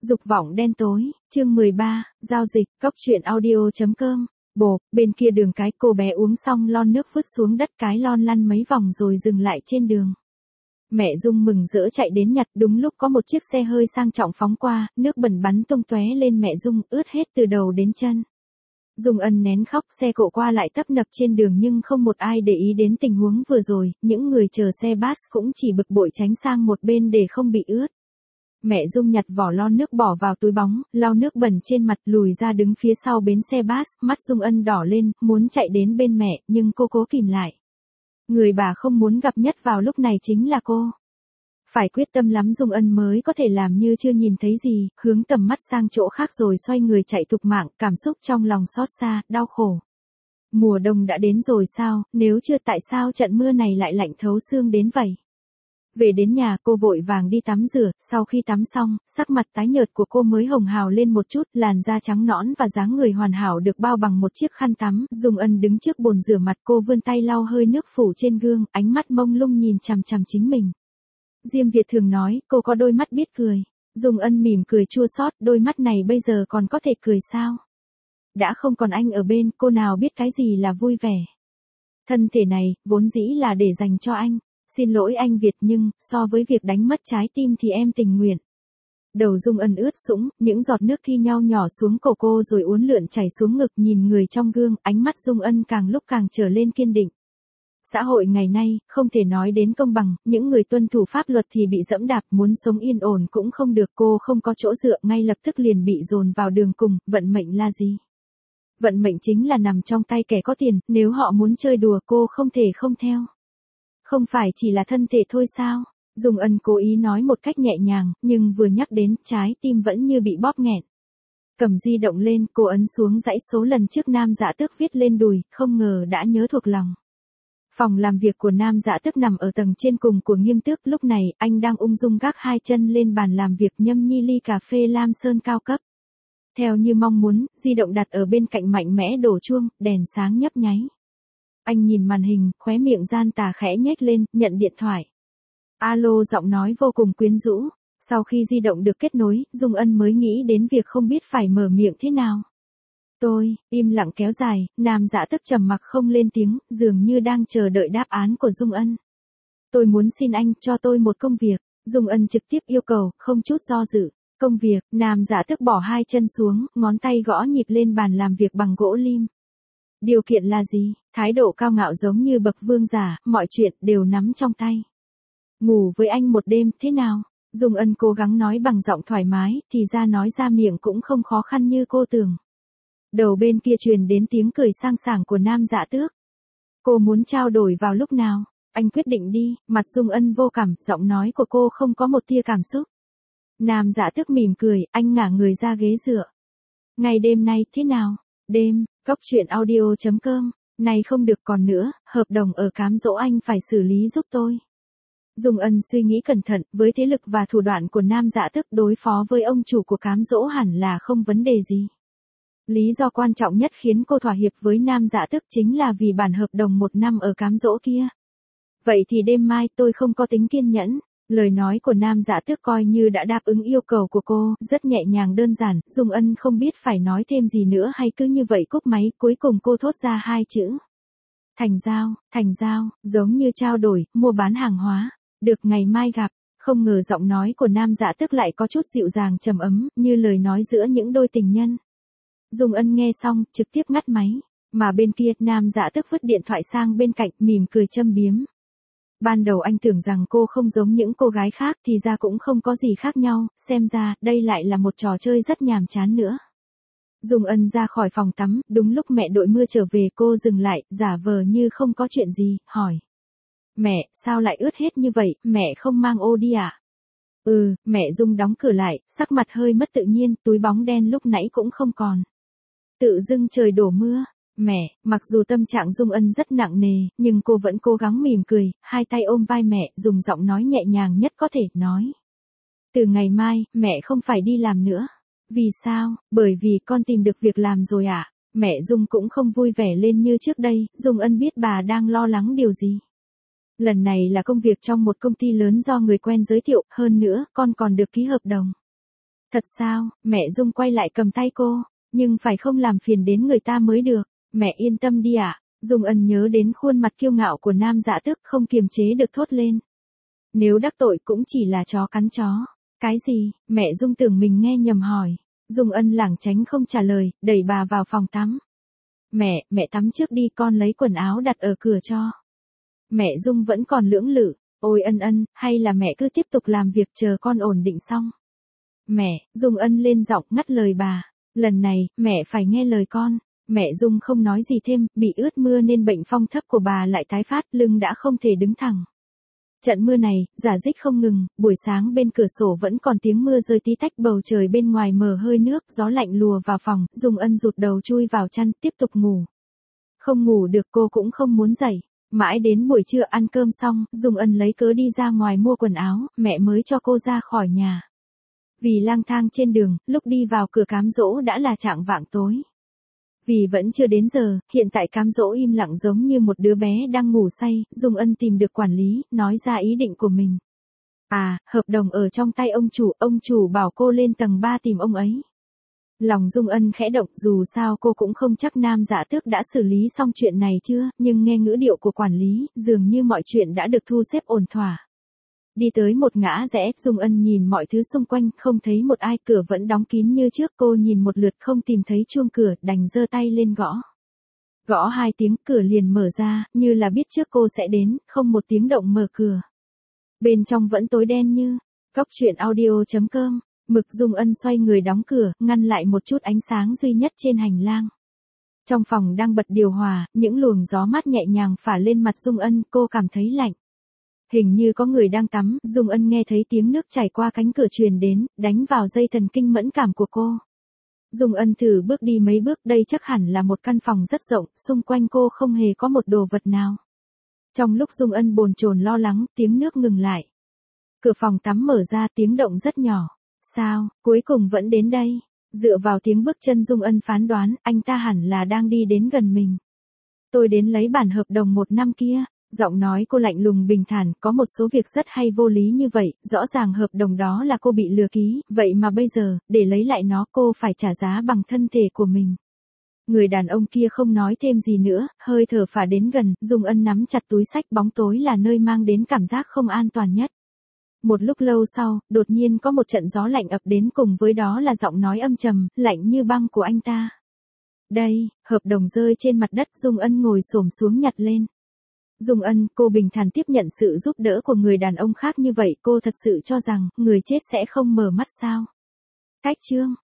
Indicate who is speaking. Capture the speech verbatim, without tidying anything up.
Speaker 1: Dục vọng đen tối, chương mười ba, giao dịch, cốc truyện audio.com. Bộp, bên kia đường cái cô bé uống xong lon nước vứt xuống đất, cái lon lăn mấy vòng rồi dừng lại trên đường. Mẹ Dung mừng rỡ chạy đến nhặt, đúng lúc có một chiếc xe hơi sang trọng phóng qua, nước bẩn bắn tung tóe lên mẹ Dung, ướt hết từ đầu đến chân. Dung ân nén khóc, xe cộ qua lại tấp nập trên đường nhưng không một ai để ý đến tình huống vừa rồi, những người chờ xe bus cũng chỉ bực bội tránh sang một bên để không bị ướt. Mẹ Dung nhặt vỏ lon nước bỏ vào túi bóng, lau nước bẩn trên mặt, lùi ra đứng phía sau bến xe bus, mắt Dung Ân đỏ lên, muốn chạy đến bên mẹ, nhưng cô cố kìm lại. Người bà không muốn gặp nhất vào lúc này chính là cô. Phải quyết tâm lắm Dung Ân mới có thể làm như chưa nhìn thấy gì, hướng tầm mắt sang chỗ khác rồi xoay người chạy thục mạng, cảm xúc trong lòng xót xa, đau khổ. Mùa đông đã đến rồi sao, nếu chưa tại sao trận mưa này lại lạnh thấu xương đến vậy? Về đến nhà cô vội vàng đi tắm rửa, sau khi tắm xong, sắc mặt tái nhợt của cô mới hồng hào lên một chút, làn da trắng nõn và dáng người hoàn hảo được bao bằng một chiếc khăn tắm. Dung Ân đứng trước bồn rửa mặt, cô vươn tay lau hơi nước phủ trên gương, ánh mắt mông lung nhìn chằm chằm chính mình. Diêm Việt thường nói, cô có đôi mắt biết cười. Dung Ân mỉm cười chua xót, đôi mắt này bây giờ còn có thể cười sao? Đã không còn anh ở bên, cô nào biết cái gì là vui vẻ. Thân thể này, vốn dĩ là để dành cho anh. Xin lỗi anh Việt nhưng, so với việc đánh mất trái tim thì em tình nguyện. Đầu Dung Ân ướt sũng, những giọt nước thi nhau nhỏ xuống cổ cô rồi uốn lượn chảy xuống ngực, nhìn người trong gương, ánh mắt Dung Ân càng lúc càng trở lên kiên định. Xã hội ngày nay, không thể nói đến công bằng, những người tuân thủ pháp luật thì bị dẫm đạp, muốn sống yên ổn cũng không được, cô không có chỗ dựa, ngay lập tức liền bị dồn vào đường cùng, vận mệnh là gì? Vận mệnh chính là nằm trong tay kẻ có tiền, nếu họ muốn chơi đùa cô không thể không theo. Không phải chỉ là thân thể thôi sao? Dung Ân cố ý nói một cách nhẹ nhàng, nhưng vừa nhắc đến, trái tim vẫn như bị bóp nghẹn. Cầm di động lên, cô ấn xuống dãy số lần trước Nam Dạ Tước viết lên đùi, không ngờ đã nhớ thuộc lòng. Phòng làm việc của Nam Dạ Tước nằm ở tầng trên cùng của Nghiêm Tước, lúc này, anh đang ung dung gác hai chân lên bàn làm việc nhâm nhi ly cà phê Lam Sơn cao cấp. Theo như mong muốn, di động đặt ở bên cạnh mạnh mẽ đổ chuông, đèn sáng nhấp nháy. Anh nhìn màn hình, khóe miệng gian tà khẽ nhếch lên, nhận điện thoại. Alo, giọng nói vô cùng quyến rũ. Sau khi di động được kết nối, Dung Ân mới nghĩ đến việc không biết phải mở miệng thế nào. Tôi, im lặng kéo dài, Nam Dạ Tước trầm mặc không lên tiếng, dường như đang chờ đợi đáp án của Dung Ân. Tôi muốn xin anh cho tôi một công việc. Dung Ân trực tiếp yêu cầu, không chút do dự. Công việc, Nam Dạ Tước bỏ hai chân xuống, ngón tay gõ nhịp lên bàn làm việc bằng gỗ lim. Điều kiện là gì? Thái độ cao ngạo giống như bậc vương giả, mọi chuyện đều nắm trong tay. Ngủ với anh một đêm, thế nào? Dung Ân cố gắng nói bằng giọng thoải mái, thì ra nói ra miệng cũng không khó khăn như cô tưởng. Đầu bên kia truyền đến tiếng cười sang sảng của Nam Dạ Tước. Cô muốn trao đổi vào lúc nào? Anh quyết định đi, mặt Dung Ân vô cảm, giọng nói của cô không có một tia cảm xúc. Nam Dạ Tước mỉm cười, anh ngả người ra ghế dựa. Ngày đêm nay, thế nào? Đêm, cốc truyện audio.com, này không được còn nữa, hợp đồng ở cám dỗ anh phải xử lý giúp tôi. Dung Ân suy nghĩ cẩn thận, với thế lực và thủ đoạn của Nam Dạ Tước đối phó với ông chủ của cám dỗ hẳn là không vấn đề gì. Lý do quan trọng nhất khiến cô thỏa hiệp với Nam Dạ Tước chính là vì bản hợp đồng một năm ở cám dỗ kia. Vậy thì đêm mai tôi không có tính kiên nhẫn. Lời nói của Nam Dạ Tước coi như đã đáp ứng yêu cầu của cô, rất nhẹ nhàng đơn giản, Dung Ân không biết phải nói thêm gì nữa hay cứ như vậy cúp máy, cuối cùng cô thốt ra hai chữ. Thành giao, thành giao, giống như trao đổi, mua bán hàng hóa, được ngày mai gặp, không ngờ giọng nói của Nam Dạ Tước lại có chút dịu dàng trầm ấm, như lời nói giữa những đôi tình nhân. Dung Ân nghe xong, trực tiếp ngắt máy, mà bên kia, Nam Dạ Tước vứt điện thoại sang bên cạnh, mỉm cười châm biếm. Ban đầu anh tưởng rằng cô không giống những cô gái khác thì ra cũng không có gì khác nhau, xem ra đây lại là một trò chơi rất nhàm chán nữa. Dung Ân ra khỏi phòng tắm, đúng lúc mẹ đội mưa trở về cô dừng lại, giả vờ như không có chuyện gì, hỏi. Mẹ, sao lại ướt hết như vậy, mẹ không mang ô đi à? Ừ, mẹ Dung đóng cửa lại, sắc mặt hơi mất tự nhiên, túi bóng đen lúc nãy cũng không còn. Tự dưng trời đổ mưa. Mẹ, mặc dù tâm trạng Dung Ân rất nặng nề, nhưng cô vẫn cố gắng mỉm cười, hai tay ôm vai mẹ, dùng giọng nói nhẹ nhàng nhất có thể, nói. Từ ngày mai, mẹ không phải đi làm nữa. Vì sao? Bởi vì con tìm được việc làm rồi ạ. À? Mẹ Dung cũng không vui vẻ lên như trước đây, Dung Ân biết bà đang lo lắng điều gì. Lần này là công việc trong một công ty lớn do người quen giới thiệu, hơn nữa, con còn được ký hợp đồng. Thật sao? Mẹ Dung quay lại cầm tay cô, nhưng phải không làm phiền đến người ta mới được. Mẹ yên tâm đi ạ. À? Dung Ân nhớ đến khuôn mặt kiêu ngạo của Nam Dạ Tước không kiềm chế được thốt lên. Nếu đắc tội cũng chỉ là chó cắn chó. Cái gì? Mẹ Dung tưởng mình nghe nhầm hỏi. Dung Ân lảng tránh không trả lời, đẩy bà vào phòng tắm. Mẹ, mẹ tắm trước đi, con lấy quần áo đặt ở cửa cho. Mẹ Dung vẫn còn lưỡng lự. Ôi Ân Ân, hay là mẹ cứ tiếp tục làm việc chờ con ổn định xong. Mẹ, Dung Ân lên giọng ngắt lời bà. Lần này, mẹ phải nghe lời con. Mẹ Dung không nói gì thêm, bị ướt mưa nên bệnh phong thấp của bà lại tái phát, lưng đã không thể đứng thẳng. Trận mưa này, rả rích không ngừng, buổi sáng bên cửa sổ vẫn còn tiếng mưa rơi tí tách, bầu trời bên ngoài mờ hơi nước, gió lạnh lùa vào phòng, Dung Ân rụt đầu chui vào chăn, tiếp tục ngủ. Không ngủ được cô cũng không muốn dậy. Mãi đến buổi trưa ăn cơm xong, Dung Ân lấy cớ đi ra ngoài mua quần áo, mẹ mới cho cô ra khỏi nhà. Vì lang thang trên đường, lúc đi vào cửa cám dỗ đã là chạng vạng tối. Vì vẫn chưa đến giờ, hiện tại cám dỗ im lặng giống như một đứa bé đang ngủ say, Dung Ân tìm được quản lý, nói ra ý định của mình. À, hợp đồng ở trong tay ông chủ, ông chủ bảo cô lên tầng ba tìm ông ấy. Lòng Dung Ân khẽ động, dù sao cô cũng không chắc Nam Dạ Tước đã xử lý xong chuyện này chưa, nhưng nghe ngữ điệu của quản lý, dường như mọi chuyện đã được thu xếp ổn thỏa. Đi tới một ngã rẽ, Dung Ân nhìn mọi thứ xung quanh, không thấy một ai, cửa vẫn đóng kín như trước, cô nhìn một lượt không tìm thấy chuông cửa, đành giơ tay lên gõ. Gõ hai tiếng, cửa liền mở ra, như là biết trước cô sẽ đến, không một tiếng động mở cửa. Bên trong vẫn tối đen như. Góc truyện audio chấm com. Mực Dung Ân xoay người đóng cửa, ngăn lại một chút ánh sáng duy nhất trên hành lang. Trong phòng đang bật điều hòa, những luồng gió mát nhẹ nhàng phả lên mặt Dung Ân, cô cảm thấy lạnh. Hình như có người đang tắm, Dung Ân nghe thấy tiếng nước chảy qua cánh cửa truyền đến, đánh vào dây thần kinh mẫn cảm của cô. Dung Ân thử bước đi mấy bước, đây chắc hẳn là một căn phòng rất rộng, xung quanh cô không hề có một đồ vật nào. Trong lúc Dung Ân bồn chồn lo lắng, tiếng nước ngừng lại. Cửa phòng tắm mở ra, tiếng động rất nhỏ. Sao, cuối cùng vẫn đến đây? Dựa vào tiếng bước chân Dung Ân phán đoán, anh ta hẳn là đang đi đến gần mình. Tôi đến lấy bản hợp đồng một năm kia. Giọng nói cô lạnh lùng bình thản, có một số việc rất hay vô lý như vậy, rõ ràng hợp đồng đó là cô bị lừa ký, vậy mà bây giờ, để lấy lại nó cô phải trả giá bằng thân thể của mình. Người đàn ông kia không nói thêm gì nữa, hơi thở phả đến gần, Dung Ân nắm chặt túi xách, bóng tối là nơi mang đến cảm giác không an toàn nhất. Một lúc lâu sau, đột nhiên có một trận gió lạnh ập đến, cùng với đó là giọng nói âm trầm, lạnh như băng của anh ta. Đây, hợp đồng rơi trên mặt đất, Dung Ân ngồi xổm xuống nhặt lên. Dung Ân, cô bình thản tiếp nhận sự giúp đỡ của người đàn ông khác như vậy, cô thật sự cho rằng, người chết sẽ không mở mắt sao? Cách chương